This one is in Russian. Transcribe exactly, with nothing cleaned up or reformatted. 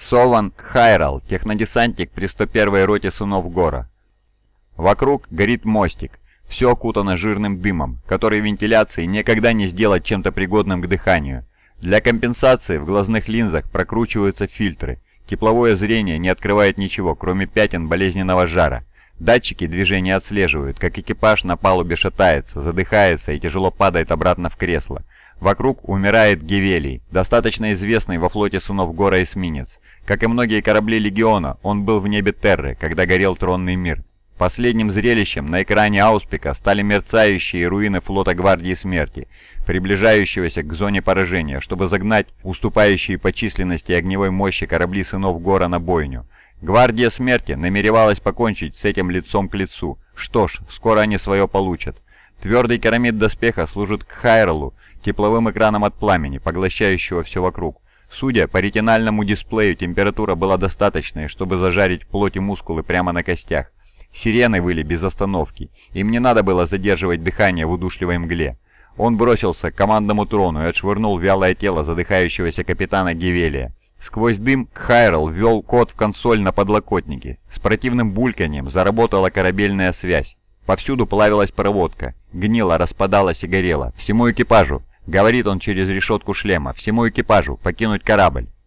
Сован Кхайрал, технодесантник при сто первой роте сынов Гора. Вокруг горит мостик, все окутано жирным дымом, который вентиляцией никогда не сделать чем-то пригодным к дыханию. Для компенсации в глазных линзах прокручиваются фильтры. Тепловое зрение не открывает ничего, кроме пятен болезненного жара. Датчики движения отслеживают, как экипаж на палубе шатается, задыхается и тяжело падает обратно в кресло. Вокруг умирает Гевелий, достаточно известный во флоте сынов Гора эсминец. Как и многие корабли Легиона, он был в небе Терры, когда горел Тронный мир. Последним зрелищем на экране Ауспика стали мерцающие руины флота Гвардии Смерти, приближающегося к зоне поражения, чтобы загнать уступающие по численности и огневой мощи корабли сынов Гора на бойню. Гвардия Смерти намеревалась покончить с этим лицом к лицу. Что ж, скоро они свое получат. Твердый керамид доспеха служит Кхайралу тепловым экраном от пламени, поглощающего все вокруг. Судя по ретинальному дисплею, температура была достаточной, чтобы зажарить плоть и мускулы прямо на костях. Сирены выли без остановки. Им не надо было задерживать дыхание в удушливой мгле. Он бросился к командному трону и отшвырнул вялое тело задыхающегося капитана Гевелия. Сквозь дым Кхайрал ввел код в консоль на подлокотнике. С противным бульканьем заработала корабельная связь. Повсюду плавилась проводка. Гнила, распадалась и горела. «Всему экипажу!» — говорит он через решетку шлема. «Всему экипажу! Покинуть корабль!»